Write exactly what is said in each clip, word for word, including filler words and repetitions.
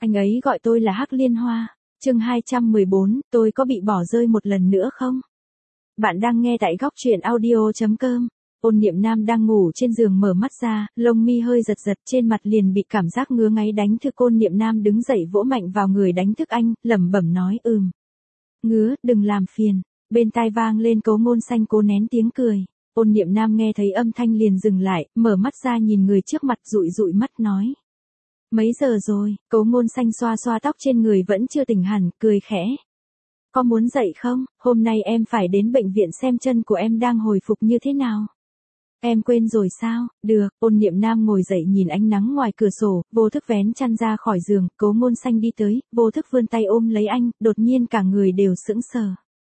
Anh ấy gọi tôi là Hắc Liên Hoa. Chương hai trăm mười bốn, tôi có bị bỏ rơi một lần nữa không? Bạn đang nghe tại góc truyện audio chấm com. Ôn Niệm Nam đang ngủ trên giường mở mắt ra, lông mi hơi giật giật, trên mặt liền bị cảm giác ngứa ngáy đánh thức. Ôn Niệm Nam đứng dậy vỗ mạnh vào người đánh thức anh, lẩm bẩm nói ừm. Ngứa, đừng làm phiền. Bên tai vang lên Cố Ngôn Xanh cố nén tiếng cười. Ôn Niệm Nam nghe thấy âm thanh liền dừng lại, mở mắt ra nhìn người trước mặt dụi dụi mắt nói. Mấy giờ rồi? Cố Ngôn Xanh xoa xoa tóc trên người vẫn chưa tỉnh hẳn, cười khẽ. Có muốn dậy không? Hôm nay em phải đến bệnh viện xem chân của em đang hồi phục như thế nào. Em quên rồi sao? Được. Ôn Niệm Nam ngồi dậy nhìn ánh nắng ngoài cửa sổ, vô thức vén chăn ra khỏi giường. Cố Ngôn Xanh đi tới, vô thức vươn tay ôm lấy anh, đột nhiên cả người đều sững sờ.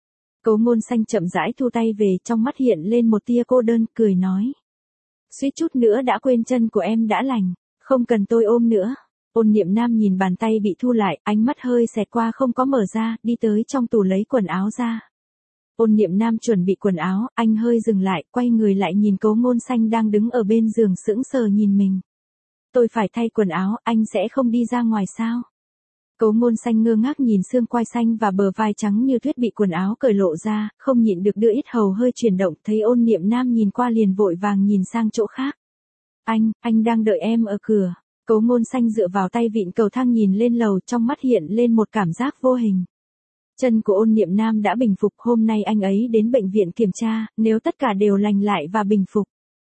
Cố Ngôn Xanh chậm rãi thu tay về, trong mắt hiện lên một tia cô đơn, cười nói. Suýt chút nữa đã quên chân của em đã lành, không cần tôi ôm nữa. Ôn Niệm Nam nhìn bàn tay bị thu lại, ánh mắt hơi xẹt qua không có mở ra, đi tới trong tủ lấy quần áo ra. Ôn Niệm Nam chuẩn bị quần áo, anh hơi dừng lại, quay người lại nhìn Cố Ngôn Xanh đang đứng ở bên giường sững sờ nhìn mình. Tôi phải thay quần áo, anh sẽ không đi ra ngoài sao? Cố Ngôn Xanh ngơ ngác nhìn xương quai xanh và bờ vai trắng như tuyết bị quần áo cởi lộ ra, không nhịn được đưa ít hầu hơi chuyển động, thấy Ôn Niệm Nam nhìn qua liền vội vàng nhìn sang chỗ khác. Anh, anh đang đợi em ở cửa. Cố Ngôn Xanh dựa vào tay vịn cầu thang nhìn lên lầu, trong mắt hiện lên một cảm giác vô hình. Chân của Ôn Niệm Nam đã bình phục, hôm nay anh ấy đến bệnh viện kiểm tra, nếu tất cả đều lành lại và bình phục.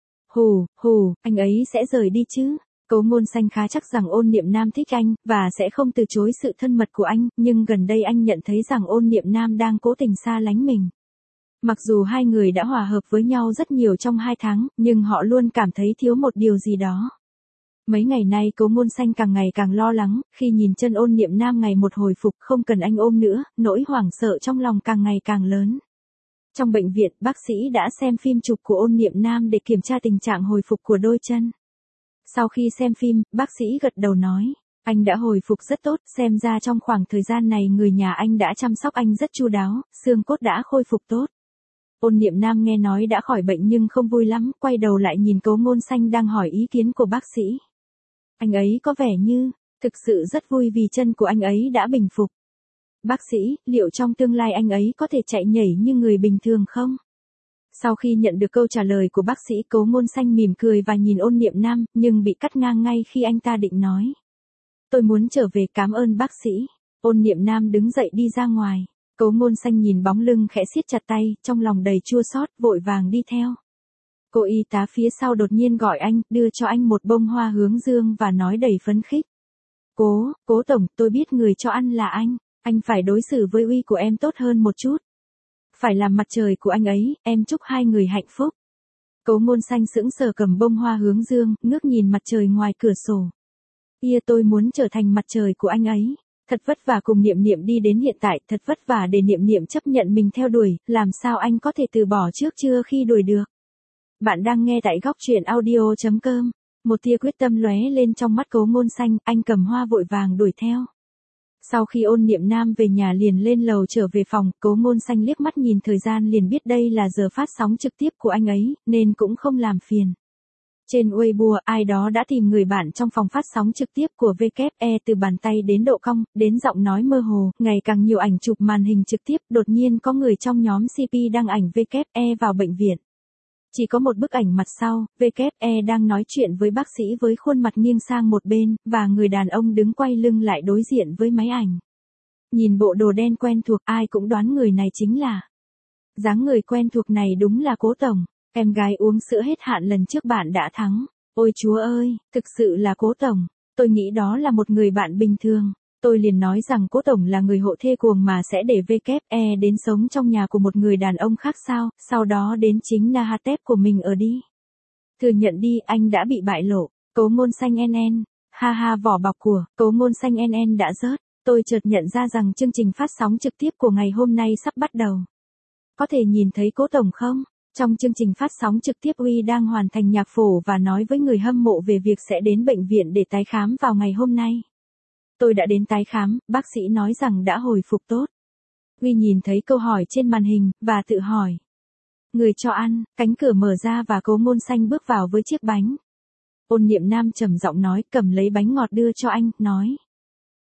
Hù, hù, anh ấy sẽ rời đi chứ. Cố Ngôn Xanh khá chắc rằng Ôn Niệm Nam thích anh, và sẽ không từ chối sự thân mật của anh, nhưng gần đây anh nhận thấy rằng Ôn Niệm Nam đang cố tình xa lánh mình. Mặc dù hai người đã hòa hợp với nhau rất nhiều trong hai tháng, nhưng họ luôn cảm thấy thiếu một điều gì đó. Mấy ngày nay Cố Ngôn Xanh càng ngày càng lo lắng, khi nhìn chân Ôn Niệm Nam ngày một hồi phục không cần anh ôm nữa, nỗi hoảng sợ trong lòng càng ngày càng lớn. Trong bệnh viện, bác sĩ đã xem phim chụp của Ôn Niệm Nam để kiểm tra tình trạng hồi phục của đôi chân. Sau khi xem phim, bác sĩ gật đầu nói, anh đã hồi phục rất tốt, xem ra trong khoảng thời gian này người nhà anh đã chăm sóc anh rất chu đáo, xương cốt đã khôi phục tốt. Ôn Niệm Nam nghe nói đã khỏi bệnh nhưng không vui lắm, quay đầu lại nhìn Cố Ngôn Xanh đang hỏi ý kiến của bác sĩ. Anh ấy có vẻ như, thực sự rất vui vì chân của anh ấy đã bình phục. Bác sĩ, liệu trong tương lai anh ấy có thể chạy nhảy như người bình thường không? Sau khi nhận được câu trả lời của bác sĩ, Cố Ngôn Xanh mỉm cười và nhìn Ôn Niệm Nam, nhưng bị cắt ngang ngay khi anh ta định nói. Tôi muốn trở về, cảm ơn bác sĩ. Ôn Niệm Nam đứng dậy đi ra ngoài. Cố Ngôn Xanh nhìn bóng lưng khẽ siết chặt tay, trong lòng đầy chua xót, vội vàng đi theo. Cô y tá phía sau đột nhiên gọi anh, đưa cho anh một bông hoa hướng dương và nói đầy phấn khích. Cố, Cố Tổng, tôi biết người cho ăn là anh, anh phải đối xử với uy của em tốt hơn một chút. Phải làm mặt trời của anh ấy, em chúc hai người hạnh phúc. Cố Ngôn Xanh sững sờ cầm bông hoa hướng dương, ngước nhìn mặt trời ngoài cửa sổ. Ia tôi muốn trở thành mặt trời của anh ấy. Thật vất vả cùng Niệm Niệm đi đến hiện tại, thật vất vả để Niệm Niệm chấp nhận mình theo đuổi, làm sao anh có thể từ bỏ trước chưa khi đuổi được. Bạn đang nghe tại góc truyện audio chấm com. Một tia quyết tâm lóe lên trong mắt Cố Ngôn Xanh, anh cầm hoa vội vàng đuổi theo. Sau khi Ôn Niệm Nam về nhà liền lên lầu trở về phòng, Cố Ngôn Xanh liếc mắt nhìn thời gian liền biết đây là giờ phát sóng trực tiếp của anh ấy, nên cũng không làm phiền. Trên Weibo, ai đó đã tìm người bạn trong phòng phát sóng trực tiếp của vê kép e từ bàn tay đến độ cong, đến giọng nói mơ hồ, ngày càng nhiều ảnh chụp màn hình trực tiếp, đột nhiên có người trong nhóm xê pê đăng ảnh vê kép e vào bệnh viện. Chỉ có một bức ảnh mặt sau, vê kép e đang nói chuyện với bác sĩ với khuôn mặt nghiêng sang một bên, và người đàn ông đứng quay lưng lại đối diện với máy ảnh. Nhìn bộ đồ đen quen thuộc, ai cũng đoán người này chính là. Dáng người quen thuộc này đúng là Cố Tổng. Em gái uống sữa hết hạn lần trước bạn đã thắng. Ôi chúa ơi, thực sự là Cố Tổng. Tôi nghĩ đó là một người bạn bình thường. Tôi liền nói rằng Cố Tổng là người hộ thê cuồng mà sẽ để vê kép e đến sống trong nhà của một người đàn ông khác sao, sau đó đến chính Nahatep của mình ở đi. Thừa nhận đi, anh đã bị bại lộ. Cố Ngôn Xanh en en. Ha ha, vỏ bọc của Cố Ngôn Xanh en en đã rớt. Tôi chợt nhận ra rằng chương trình phát sóng trực tiếp của ngày hôm nay sắp bắt đầu. Có thể nhìn thấy Cố Tổng không? Trong chương trình phát sóng trực tiếp Uy đang hoàn thành nhạc phổ và nói với người hâm mộ về việc sẽ đến bệnh viện để tái khám vào ngày hôm nay. Tôi đã đến tái khám, bác sĩ nói rằng đã hồi phục tốt. Uy nhìn thấy câu hỏi trên màn hình, và tự hỏi. Người cho ăn, cánh cửa mở ra và Cố Ngôn Xanh bước vào với chiếc bánh. Ôn Niệm Nam trầm giọng nói, cầm lấy bánh ngọt đưa cho anh, nói.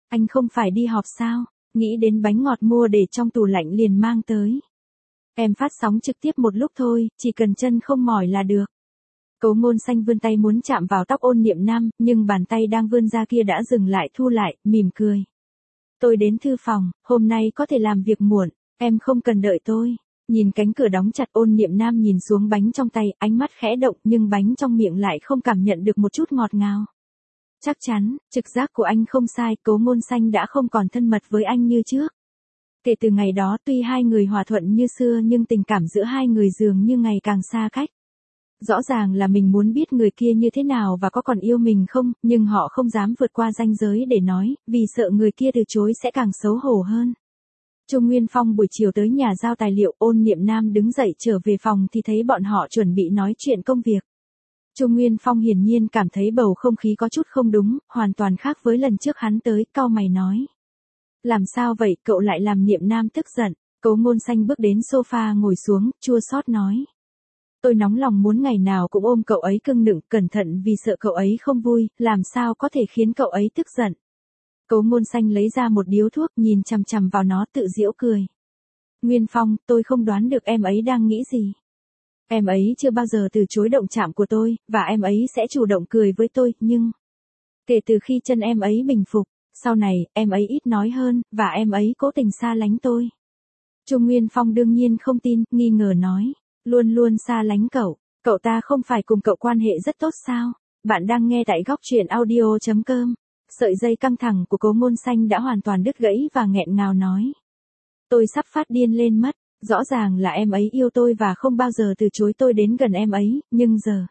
Anh không phải đi họp sao? Nghĩ đến bánh ngọt mua để trong tủ lạnh liền mang tới. Em phát sóng trực tiếp một lúc thôi, chỉ cần chân không mỏi là được. Cố Ngôn Xanh vươn tay muốn chạm vào tóc Ôn Niệm Nam, nhưng bàn tay đang vươn ra kia đã dừng lại thu lại, mỉm cười. Tôi đến thư phòng, hôm nay có thể làm việc muộn, em không cần đợi tôi. Nhìn cánh cửa đóng chặt, Ôn Niệm Nam nhìn xuống bánh trong tay, ánh mắt khẽ động nhưng bánh trong miệng lại không cảm nhận được một chút ngọt ngào. Chắc chắn, trực giác của anh không sai, Cố Ngôn Xanh đã không còn thân mật với anh như trước. Kể từ ngày đó tuy hai người hòa thuận như xưa nhưng tình cảm giữa hai người dường như ngày càng xa cách. Rõ ràng là mình muốn biết người kia như thế nào và có còn yêu mình không, nhưng họ không dám vượt qua ranh giới để nói, vì sợ người kia từ chối sẽ càng xấu hổ hơn. Trung Nguyên Phong buổi chiều tới nhà giao tài liệu, Ôn Niệm Nam đứng dậy trở về phòng thì thấy bọn họ chuẩn bị nói chuyện công việc. Trung Nguyên Phong hiển nhiên cảm thấy bầu không khí có chút không đúng, hoàn toàn khác với lần trước hắn tới, cau mày nói. Làm sao vậy, cậu lại làm Niệm Nam tức giận? Cố Ngôn Xanh bước đến sofa ngồi xuống, chua xót nói. Tôi nóng lòng muốn ngày nào cũng ôm cậu ấy cưng nựng, cẩn thận vì sợ cậu ấy không vui, làm sao có thể khiến cậu ấy tức giận. Cố Ngôn Xanh lấy ra một điếu thuốc, nhìn chằm chằm vào nó tự giễu cười. Nguyên Phong, tôi không đoán được em ấy đang nghĩ gì. Em ấy chưa bao giờ từ chối động chạm của tôi, và em ấy sẽ chủ động cười với tôi, nhưng... Kể từ khi chân em ấy bình phục, sau này, em ấy ít nói hơn, và em ấy cố tình xa lánh tôi. Trung Nguyên Phong đương nhiên không tin, nghi ngờ nói. Luôn luôn xa lánh cậu, cậu ta không phải cùng cậu quan hệ rất tốt sao? Bạn đang nghe tại góc truyện audio chấm com. Sợi dây căng thẳng của Cố Ngôn Xanh đã hoàn toàn đứt gãy và nghẹn ngào nói. Tôi sắp phát điên lên mất, rõ ràng là em ấy yêu tôi và không bao giờ từ chối tôi đến gần em ấy, nhưng giờ...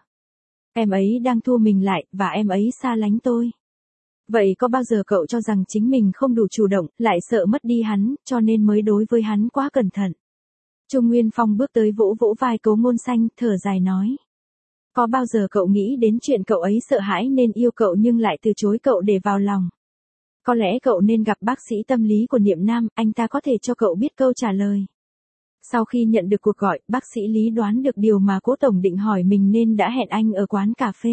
Em ấy đang thu mình lại, và em ấy xa lánh tôi. Vậy có bao giờ cậu cho rằng chính mình không đủ chủ động, lại sợ mất đi hắn, cho nên mới đối với hắn quá cẩn thận? Trung Nguyên Phong bước tới vỗ vỗ vai Cố Ngôn Xanh, thở dài nói. Có bao giờ cậu nghĩ đến chuyện cậu ấy sợ hãi nên yêu cậu nhưng lại từ chối cậu để vào lòng? Có lẽ cậu nên gặp bác sĩ tâm lý của Niệm Nam, anh ta có thể cho cậu biết câu trả lời. Sau khi nhận được cuộc gọi, bác sĩ Lý đoán được điều mà Cố Tổng định hỏi mình nên đã hẹn anh ở quán cà phê.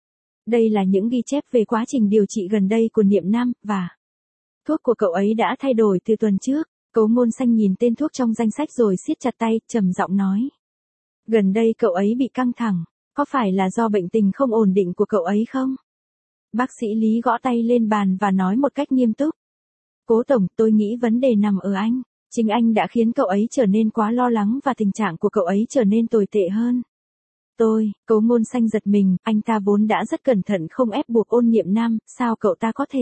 Đây là những ghi chép về quá trình điều trị gần đây của Niệm Nam, và thuốc của cậu ấy đã thay đổi từ tuần trước. Cố Ngôn Xanh nhìn tên thuốc trong danh sách rồi siết chặt tay, trầm giọng nói. Gần đây cậu ấy bị căng thẳng, có phải là do bệnh tình không ổn định của cậu ấy không? Bác sĩ Lý gõ tay lên bàn và nói một cách nghiêm túc. Cố Tổng, tôi nghĩ vấn đề nằm ở anh. Chính anh đã khiến cậu ấy trở nên quá lo lắng và tình trạng của cậu ấy trở nên tồi tệ hơn. Tôi, Cố Ngôn Xanh giật mình, anh ta vốn đã rất cẩn thận không ép buộc Ôn Niệm Nam, sao cậu ta có thể?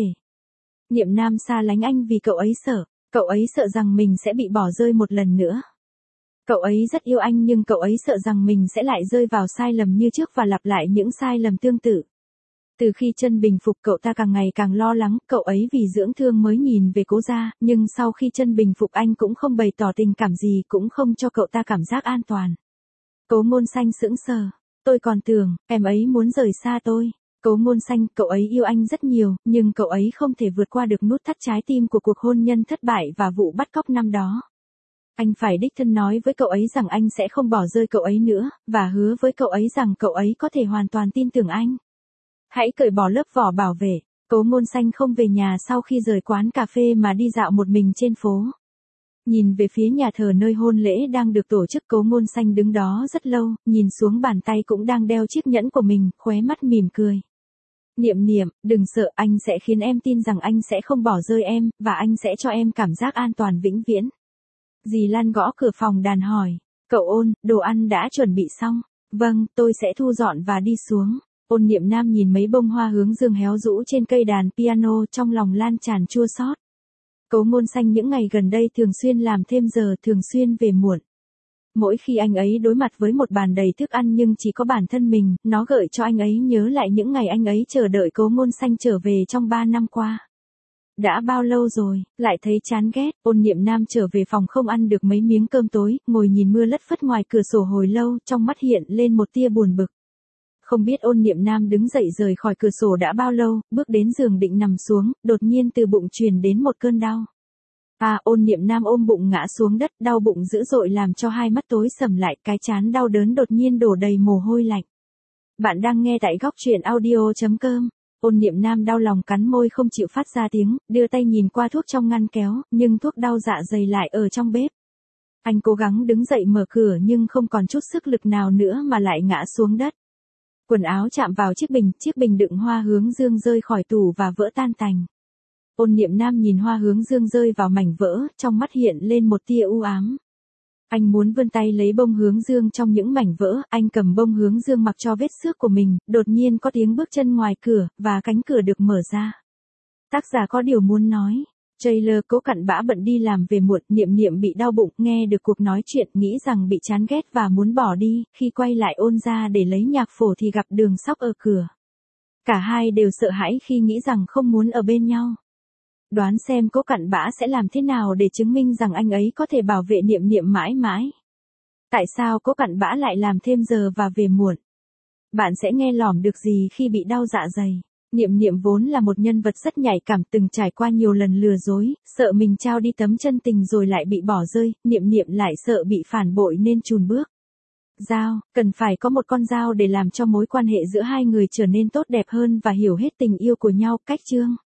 Niệm Nam xa lánh anh vì cậu ấy sợ. Cậu ấy sợ rằng mình sẽ bị bỏ rơi một lần nữa. Cậu ấy rất yêu anh nhưng cậu ấy sợ rằng mình sẽ lại rơi vào sai lầm như trước và lặp lại những sai lầm tương tự. Từ khi chân bình phục cậu ta càng ngày càng lo lắng, cậu ấy vì dưỡng thương mới nhìn về Cố gia, nhưng sau khi chân bình phục anh cũng không bày tỏ tình cảm gì, cũng không cho cậu ta cảm giác an toàn. Cố Ngôn Xanh sững sờ. Tôi còn tưởng, em ấy muốn rời xa tôi. Cố Ngôn Xanh, cậu ấy yêu anh rất nhiều, nhưng cậu ấy không thể vượt qua được nút thắt trái tim của cuộc hôn nhân thất bại và vụ bắt cóc năm đó. Anh phải đích thân nói với cậu ấy rằng anh sẽ không bỏ rơi cậu ấy nữa, và hứa với cậu ấy rằng cậu ấy có thể hoàn toàn tin tưởng anh. Hãy cởi bỏ lớp vỏ bảo vệ. Cố Ngôn Xanh không về nhà sau khi rời quán cà phê mà đi dạo một mình trên phố. Nhìn về phía nhà thờ nơi hôn lễ đang được tổ chức, Cố Ngôn Xanh đứng đó rất lâu, nhìn xuống bàn tay cũng đang đeo chiếc nhẫn của mình, khóe mắt mỉm cười. Niệm Niệm, đừng sợ, anh sẽ khiến em tin rằng anh sẽ không bỏ rơi em, và anh sẽ cho em cảm giác an toàn vĩnh viễn. Dì Lan gõ cửa phòng đàn hỏi, cậu Ôn, đồ ăn đã chuẩn bị xong. Vâng, tôi sẽ thu dọn và đi xuống. Ôn Niệm Nam nhìn mấy bông hoa hướng dương héo rũ trên cây đàn piano, trong lòng lan tràn chua xót. Cố Ngôn Xanh những ngày gần đây thường xuyên làm thêm giờ, thường xuyên về muộn. Mỗi khi anh ấy đối mặt với một bàn đầy thức ăn nhưng chỉ có bản thân mình, nó gợi cho anh ấy nhớ lại những ngày anh ấy chờ đợi Cố Ngôn Xanh trở về trong ba năm qua. Đã bao lâu rồi, lại thấy chán ghét. Ôn Niệm Nam trở về phòng không ăn được mấy miếng cơm tối, ngồi nhìn mưa lất phất ngoài cửa sổ hồi lâu, trong mắt hiện lên một tia buồn bực. Không biết Ôn Niệm Nam đứng dậy rời khỏi cửa sổ đã bao lâu, bước đến giường định nằm xuống, đột nhiên từ bụng truyền đến một cơn đau. À, Ôn Niệm Nam ôm bụng ngã xuống đất, đau bụng dữ dội làm cho hai mắt tối sầm lại, cái trán đau đớn đột nhiên đổ đầy mồ hôi lạnh. Bạn đang nghe tại góc truyện audio chấm com. Ôn Niệm Nam đau lòng cắn môi không chịu phát ra tiếng, đưa tay nhìn qua thuốc trong ngăn kéo, nhưng thuốc đau dạ dày lại ở trong bếp. Anh cố gắng đứng dậy mở cửa nhưng không còn chút sức lực nào nữa mà lại ngã xuống đất. Quần áo chạm vào chiếc bình, chiếc bình đựng hoa hướng dương rơi khỏi tủ và vỡ tan tành. Ôn Niệm Nam nhìn hoa hướng dương rơi vào mảnh vỡ, trong mắt hiện lên một tia u ám. Anh muốn vươn tay lấy bông hướng dương trong những mảnh vỡ, anh cầm bông hướng dương mặc cho vết xước của mình, đột nhiên có tiếng bước chân ngoài cửa, và cánh cửa được mở ra. Tác giả có điều muốn nói. Trailer. Cố Cặn Bã bận đi làm về muộn, Niệm Niệm bị đau bụng, nghe được cuộc nói chuyện, nghĩ rằng bị chán ghét và muốn bỏ đi, khi quay lại ôn ra để lấy nhạc phổ thì gặp Đường Sóc ở cửa. Cả hai đều sợ hãi khi nghĩ rằng không muốn ở bên nhau. Đoán xem Cố Cặn Bã sẽ làm thế nào để chứng minh rằng anh ấy có thể bảo vệ Niệm Niệm mãi mãi. Tại sao Cố Cặn Bã lại làm thêm giờ và về muộn? Bạn sẽ nghe lỏm được gì khi bị đau dạ dày? Niệm Niệm vốn là một nhân vật rất nhạy cảm, từng trải qua nhiều lần lừa dối, sợ mình trao đi tấm chân tình rồi lại bị bỏ rơi, Niệm Niệm lại sợ bị phản bội nên chùn bước. Dao, cần phải có một con dao để làm cho mối quan hệ giữa hai người trở nên tốt đẹp hơn và hiểu hết tình yêu của nhau. Cách chương